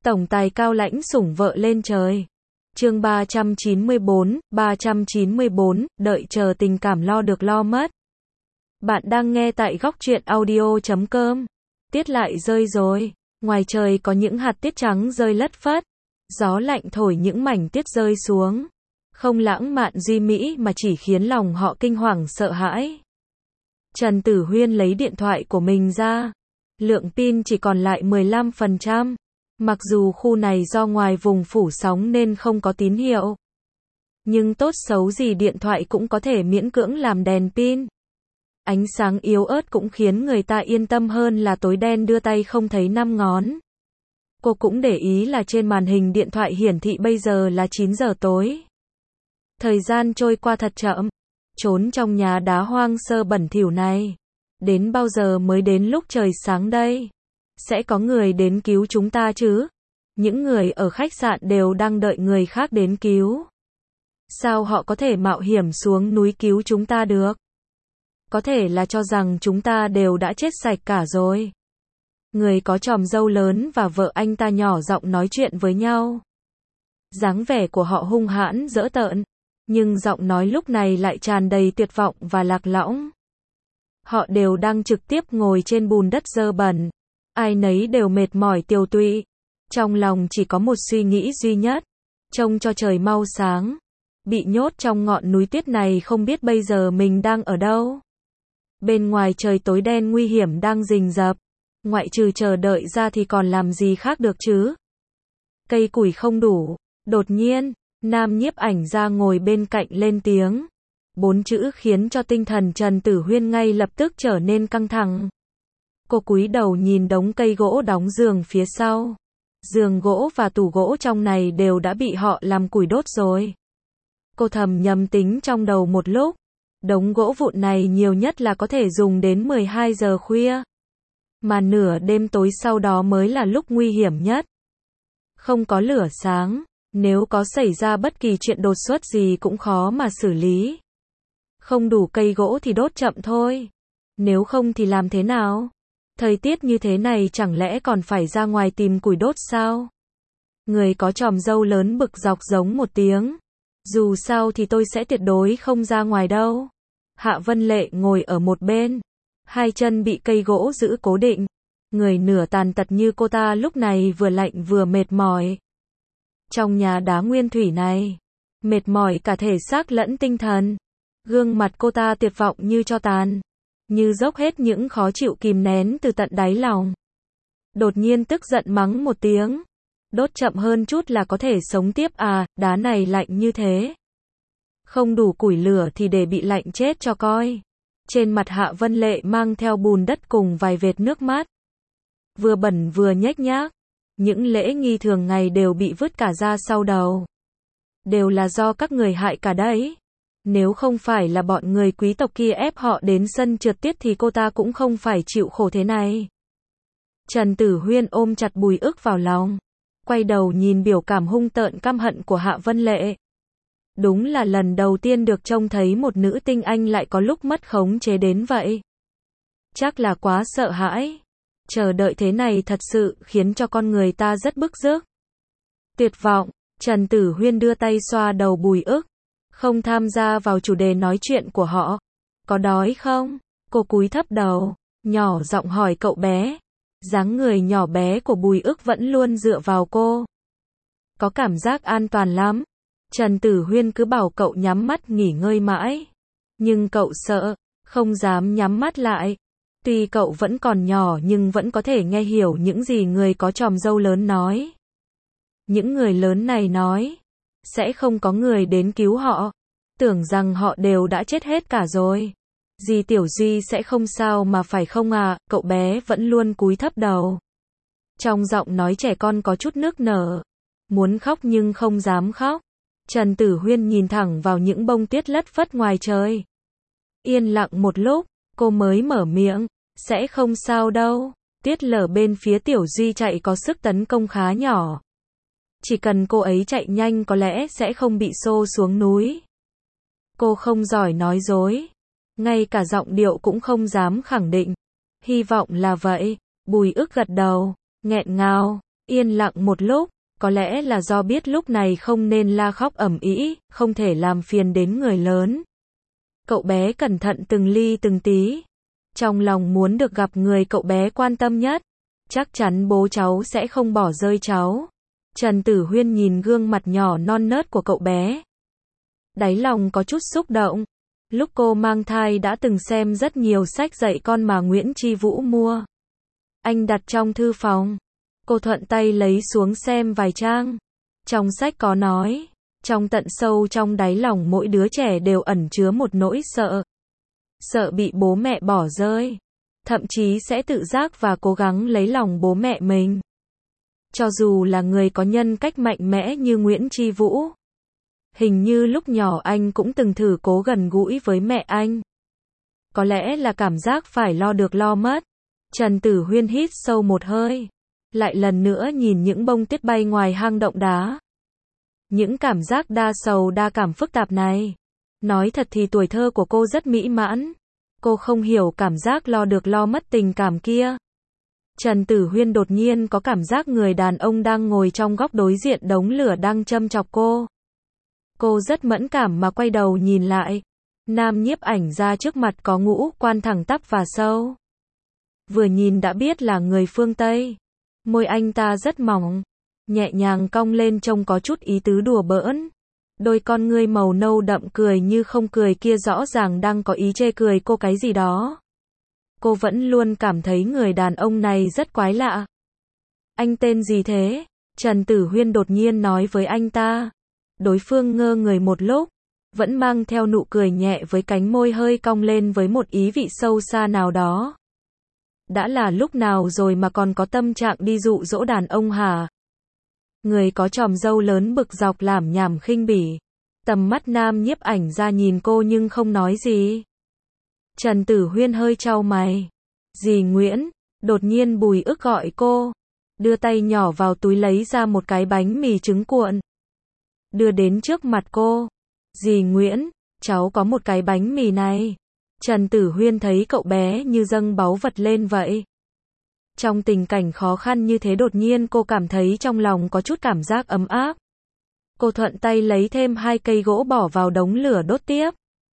Tổng tài cao lãnh sủng vợ lên trời. Chương 394, đợi chờ tình cảm lo được lo mất. Bạn đang nghe tại góc truyện audio.com. Tiết lại rơi rồi. Ngoài trời có những hạt tiết trắng rơi lất phất. Gió lạnh thổi những mảnh tiết rơi xuống. Không lãng mạn duy mỹ mà chỉ khiến lòng họ kinh hoàng sợ hãi. Trần Tử Huyên lấy điện thoại của mình ra. Lượng pin chỉ còn lại 15%. Mặc dù khu này do ngoài vùng phủ sóng nên không có tín hiệu. Nhưng tốt xấu gì điện thoại cũng có thể miễn cưỡng làm đèn pin. Ánh sáng yếu ớt cũng khiến người ta yên tâm hơn là tối đen đưa tay không thấy năm ngón. Cô cũng để ý là trên màn hình điện thoại hiển thị bây giờ là 9 giờ tối. Thời gian trôi qua thật chậm. Trốn trong nhà đá hoang sơ bẩn thỉu này. Đến bao giờ mới đến lúc trời sáng đây? Sẽ có người đến cứu chúng ta chứ? Những người ở khách sạn đều đang đợi người khác đến cứu. Sao họ có thể mạo hiểm xuống núi cứu chúng ta được? Có thể là cho rằng chúng ta đều đã chết sạch cả rồi. Người có chòm râu lớn và vợ anh ta nhỏ giọng nói chuyện với nhau. Dáng vẻ của họ hung hãn dễ tợn, nhưng giọng nói lúc này lại tràn đầy tuyệt vọng và lạc lõng. Họ đều đang trực tiếp ngồi trên bùn đất dơ bẩn. Ai nấy đều mệt mỏi tiều tụy. Trong lòng chỉ có một suy nghĩ duy nhất. Trông cho trời mau sáng. Bị nhốt trong ngọn núi tuyết này không biết bây giờ mình đang ở đâu. Bên ngoài trời tối đen nguy hiểm đang rình rập. Ngoại trừ chờ đợi ra thì còn làm gì khác được chứ? Cây củi không đủ. Đột nhiên, nam nhiếp ảnh ra ngồi bên cạnh lên tiếng. 4 chữ khiến cho tinh thần Trần Tử Huyên ngay lập tức trở nên căng thẳng. Cô cúi đầu nhìn đống cây gỗ đóng giường phía sau. Giường gỗ và tủ gỗ trong này đều đã bị họ làm củi đốt rồi. Cô thầm nhầm tính trong đầu một lúc. Đống gỗ vụn này nhiều nhất là có thể dùng đến 12 giờ khuya. Mà nửa đêm tối sau đó mới là lúc nguy hiểm nhất. Không có lửa sáng, nếu có xảy ra bất kỳ chuyện đột xuất gì cũng khó mà xử lý. Không đủ cây gỗ thì đốt chậm thôi. Nếu không thì làm thế nào? Thời tiết như thế này chẳng lẽ còn phải ra ngoài tìm củi đốt sao? Người có chòm râu lớn bực dọc giống một tiếng. Dù sao thì tôi sẽ tuyệt đối không ra ngoài đâu. Hạ Vân Lệ ngồi ở một bên. Hai chân bị cây gỗ giữ cố định. Người nửa tàn tật như cô ta lúc này vừa lạnh vừa mệt mỏi. Trong nhà đá nguyên thủy này, mệt mỏi cả thể xác lẫn tinh thần. Gương mặt cô ta tuyệt vọng như tro tàn. Như dốc hết những khó chịu kìm nén từ tận đáy lòng. Đột nhiên tức giận mắng một tiếng. Đốt chậm hơn chút là có thể sống tiếp à, đá này lạnh như thế. Không đủ củi lửa thì để bị lạnh chết cho coi. Trên mặt Hạ Vân Lệ mang theo bùn đất cùng vài vệt nước mắt. Vừa bẩn vừa nhếch nhác. Những lễ nghi thường ngày đều bị vứt cả ra sau đầu. Đều là do các người hại cả đấy. Nếu không phải là bọn người quý tộc kia ép họ đến sân trượt tuyết thì cô ta cũng không phải chịu khổ thế này. Trần Tử Huyên ôm chặt Bùi Ức vào lòng. Quay đầu nhìn biểu cảm hung tợn căm hận của Hạ Vân Lệ. Đúng là lần đầu tiên được trông thấy một nữ tinh anh lại có lúc mất khống chế đến vậy. Chắc là quá sợ hãi. Chờ đợi thế này thật sự khiến cho con người ta rất bức rứt. Tuyệt vọng, Trần Tử Huyên đưa tay xoa đầu Bùi Ức. Không tham gia vào chủ đề nói chuyện của họ. Có đói không? Cô cúi thấp đầu, nhỏ giọng hỏi cậu bé. Dáng người nhỏ bé của Bùi Ức vẫn luôn dựa vào cô. Có cảm giác an toàn lắm. Trần Tử Huyên cứ bảo cậu nhắm mắt nghỉ ngơi mãi. Nhưng cậu sợ, không dám nhắm mắt lại. Tuy cậu vẫn còn nhỏ nhưng vẫn có thể nghe hiểu những gì người có chòm râu lớn nói. Những người lớn này nói, sẽ không có người đến cứu họ. Tưởng rằng họ đều đã chết hết cả rồi. Dì Tiểu Duy sẽ không sao mà phải không à, cậu bé vẫn luôn cúi thấp đầu. Trong giọng nói trẻ con có chút nước nở. Muốn khóc nhưng không dám khóc. Trần Tử Huyên nhìn thẳng vào những bông tuyết lất phất ngoài trời. Yên lặng một lúc, cô mới mở miệng, sẽ không sao đâu. Tuyết lở bên phía Tiểu Duy chạy có sức tấn công khá nhỏ. Chỉ cần cô ấy chạy nhanh có lẽ sẽ không bị xô xuống núi. Cô không giỏi nói dối. Ngay cả giọng điệu cũng không dám khẳng định. Hy vọng là vậy. Bùi Ức gật đầu, nghẹn ngào. Yên lặng một lúc, có lẽ là do biết lúc này không nên la khóc ầm ĩ, không thể làm phiền đến người lớn. Cậu bé cẩn thận từng ly từng tí. Trong lòng muốn được gặp người cậu bé quan tâm nhất. Chắc chắn bố cháu sẽ không bỏ rơi cháu. Trần Tử Huyên nhìn gương mặt nhỏ non nớt của cậu bé. Đáy lòng có chút xúc động. Lúc cô mang thai đã từng xem rất nhiều sách dạy con mà Nguyễn Chi Vũ mua. Anh đặt trong thư phòng. Cô thuận tay lấy xuống xem vài trang. Trong sách có nói, trong tận sâu trong đáy lòng mỗi đứa trẻ đều ẩn chứa một nỗi sợ. Sợ bị bố mẹ bỏ rơi. Thậm chí sẽ tự giác và cố gắng lấy lòng bố mẹ mình. Cho dù là người có nhân cách mạnh mẽ như Nguyễn Chi Vũ. Hình như lúc nhỏ anh cũng từng thử cố gần gũi với mẹ anh. Có lẽ là cảm giác phải lo được lo mất. Trần Tử Huyên hít sâu một hơi. Lại lần nữa nhìn những bông tuyết bay ngoài hang động đá. Những cảm giác đa sầu đa cảm phức tạp này. Nói thật thì tuổi thơ của cô rất mỹ mãn. Cô không hiểu cảm giác lo được lo mất tình cảm kia. Trần Tử Huyên đột nhiên có cảm giác người đàn ông đang ngồi trong góc đối diện đống lửa đang châm chọc cô. Cô rất mẫn cảm mà quay đầu nhìn lại. Nam nhiếp ảnh ra trước mặt có ngũ quan thẳng tắp và sâu. Vừa nhìn đã biết là người phương Tây. Môi anh ta rất mỏng, nhẹ nhàng cong lên trông có chút ý tứ đùa bỡn. Đôi con ngươi màu nâu đậm cười như không cười kia rõ ràng đang có ý chê cười cô cái gì đó. Cô vẫn luôn cảm thấy người đàn ông này rất quái lạ. Anh tên gì thế? Trần Tử Huyên đột nhiên nói với anh ta. Đối phương ngơ người một lúc, vẫn mang theo nụ cười nhẹ với cánh môi hơi cong lên với một ý vị sâu xa nào đó. Đã là lúc nào rồi mà còn có tâm trạng đi dụ dỗ đàn ông hả? Người có chòm râu lớn bực dọc lảm nhảm khinh bỉ. Tầm mắt nam nhiếp ảnh ra nhìn cô nhưng không nói gì. Trần Tử Huyên hơi chau mày. Dì Nguyễn, đột nhiên Bùi Ức gọi cô. Đưa tay nhỏ vào túi lấy ra một cái bánh mì trứng cuộn. Đưa đến trước mặt cô. Dì Nguyễn, cháu có một cái bánh mì này. Trần Tử Huyên thấy cậu bé như dâng báu vật lên vậy. Trong tình cảnh khó khăn như thế đột nhiên cô cảm thấy trong lòng có chút cảm giác ấm áp. Cô thuận tay lấy thêm 2 cây gỗ bỏ vào đống lửa đốt tiếp.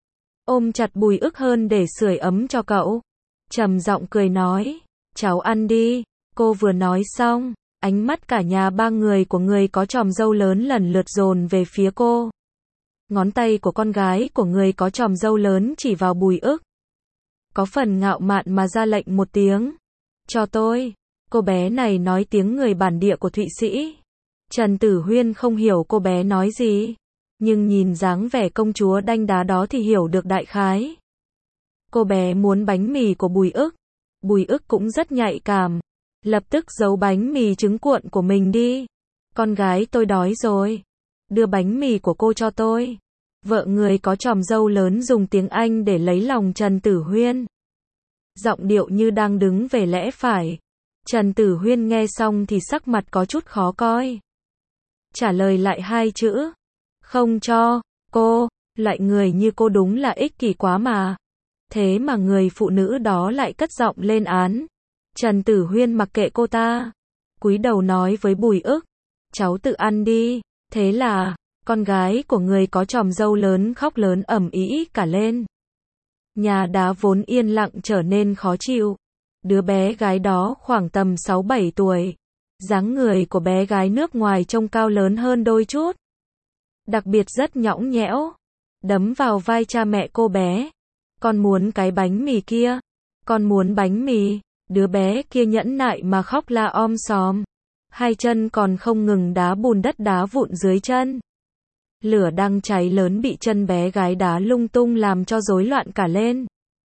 Ôm chặt Bùi Ức hơn để sưởi ấm cho cậu. Trầm giọng cười nói, cháu ăn đi. Cô vừa nói xong, ánh mắt cả nhà 3 người của người có chòm râu lớn lần lượt dồn về phía cô. Ngón tay của con gái của người có chòm râu lớn chỉ vào Bùi Ức. Có phần ngạo mạn mà ra lệnh một tiếng. Cho tôi. Cô bé này nói tiếng người bản địa của Thụy Sĩ. Trần Tử Huyên không hiểu cô bé nói gì. Nhưng nhìn dáng vẻ công chúa đanh đá đó thì hiểu được đại khái. Cô bé muốn bánh mì của Bùi Ức. Bùi Ức cũng rất nhạy cảm. Lập tức giấu bánh mì trứng cuộn của mình đi. Con gái tôi đói rồi. Đưa bánh mì của cô cho tôi. Vợ người có chòm râu lớn dùng tiếng Anh để lấy lòng Trần Tử Huyên. Giọng điệu như đang đứng về lẽ phải. Trần Tử Huyên nghe xong thì sắc mặt có chút khó coi. Trả lời lại 2 chữ. Không cho, cô, loại người như cô đúng là ích kỷ quá mà. Thế mà người phụ nữ đó lại cất giọng lên án. Trần Tử Huyên mặc kệ cô ta. Cúi đầu nói với Bùi Ức. Cháu tự ăn đi. Thế là, con gái của người có chòm râu lớn khóc lớn ầm ĩ cả lên. Nhà đá vốn yên lặng trở nên khó chịu. Đứa bé gái đó khoảng tầm 6-7 tuổi. Dáng người của bé gái nước ngoài trông cao lớn hơn đôi chút. Đặc biệt rất nhõng nhẽo. Đấm vào vai cha mẹ cô bé. Con muốn cái bánh mì kia. Con muốn bánh mì. Đứa bé kia nhẫn nại mà khóc la om sòm. 2 chân còn không ngừng đá bùn đất đá vụn dưới chân. Lửa đang cháy lớn bị chân bé gái đá lung tung làm cho rối loạn cả lên.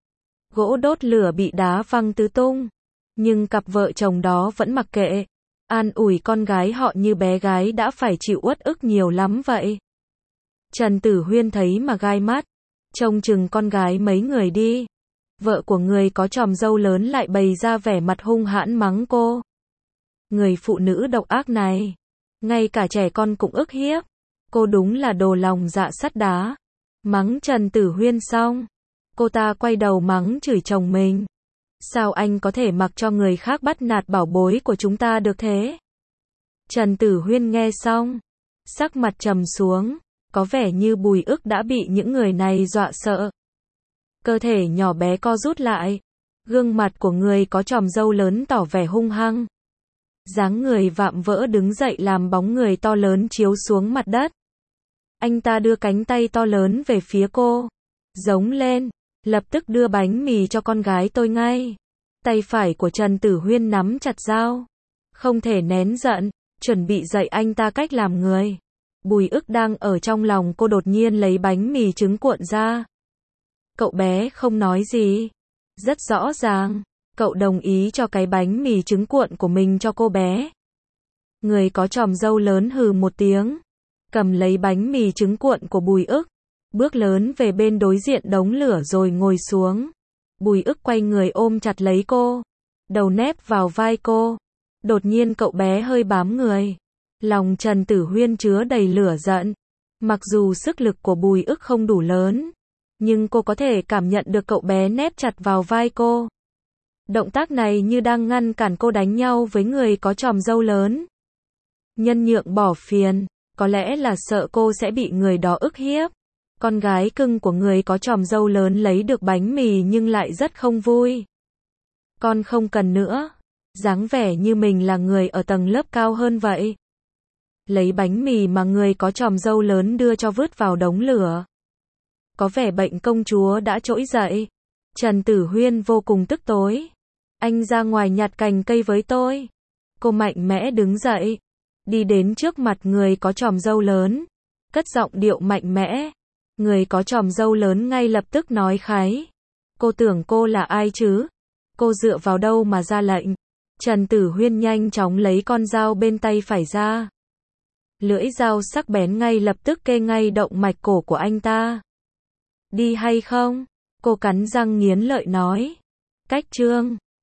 Gỗ đốt lửa bị đá văng tứ tung. Nhưng cặp vợ chồng đó vẫn mặc kệ. An ủi con gái họ như bé gái đã phải chịu uất ức nhiều lắm vậy. Trần Tử Huyên thấy mà gai mắt. Trông chừng con gái mấy người đi. Vợ của người có chòm râu lớn lại bày ra vẻ mặt hung hãn mắng cô. Người phụ nữ độc ác này. Ngay cả trẻ con cũng ức hiếp. Cô đúng là đồ lòng dạ sắt đá. Mắng Trần Tử Huyên xong. Cô ta quay đầu mắng chửi chồng mình. Sao anh có thể mặc cho người khác bắt nạt bảo bối của chúng ta được thế? Trần Tử Huyên nghe xong, sắc mặt trầm xuống, có vẻ như Bùi Ức đã bị những người này dọa sợ. Cơ thể nhỏ bé co rút lại, gương mặt của người có chòm râu lớn tỏ vẻ hung hăng. Dáng người vạm vỡ đứng dậy làm bóng người to lớn chiếu xuống mặt đất. Anh ta đưa cánh tay to lớn về phía cô, giống lên, lập tức đưa bánh mì cho con gái tôi ngay. Tay phải của Trần Tử Huyên nắm chặt dao, không thể nén giận, chuẩn bị dạy anh ta cách làm người. Bùi Ức đang ở trong lòng cô đột nhiên lấy bánh mì trứng cuộn ra. Cậu bé không nói gì. Rất rõ ràng, cậu đồng ý cho cái bánh mì trứng cuộn của mình cho cô bé. Người có chòm râu lớn hừ một tiếng, cầm lấy bánh mì trứng cuộn của Bùi Ức, bước lớn về bên đối diện đống lửa rồi ngồi xuống. Bùi Ức quay người ôm chặt lấy cô, đầu nép vào vai cô. Đột nhiên cậu bé hơi bám người. Lòng Trần Tử Huyên chứa đầy lửa giận. Mặc dù sức lực của Bùi Ức không đủ lớn, nhưng cô có thể cảm nhận được cậu bé nép chặt vào vai cô. Động tác này như đang ngăn cản cô đánh nhau với người có chòm râu lớn. Nhân nhượng bỏ phiền, có lẽ là sợ cô sẽ bị người đó ức hiếp. Con gái cưng của người có chòm râu lớn lấy được bánh mì nhưng lại rất không vui. Con không cần nữa. Dáng vẻ như mình là người ở tầng lớp cao hơn vậy. Lấy bánh mì mà người có chòm râu lớn đưa cho vứt vào đống lửa. Có vẻ bệnh công chúa đã trỗi dậy. Trần Tử Huyên vô cùng tức tối. Anh ra ngoài nhặt cành cây với tôi. Cô mạnh mẽ đứng dậy, đi đến trước mặt người có chòm râu lớn, cất giọng điệu mạnh mẽ. Người có chòm râu lớn ngay lập tức nói khái. Cô tưởng cô là ai chứ? Cô dựa vào đâu mà ra lệnh? Trần Tử Huyên nhanh chóng lấy con dao bên tay phải ra. Lưỡi dao sắc bén ngay lập tức kê ngay động mạch cổ của anh ta. Đi hay không? Cô cắn răng nghiến lợi nói. Cách chương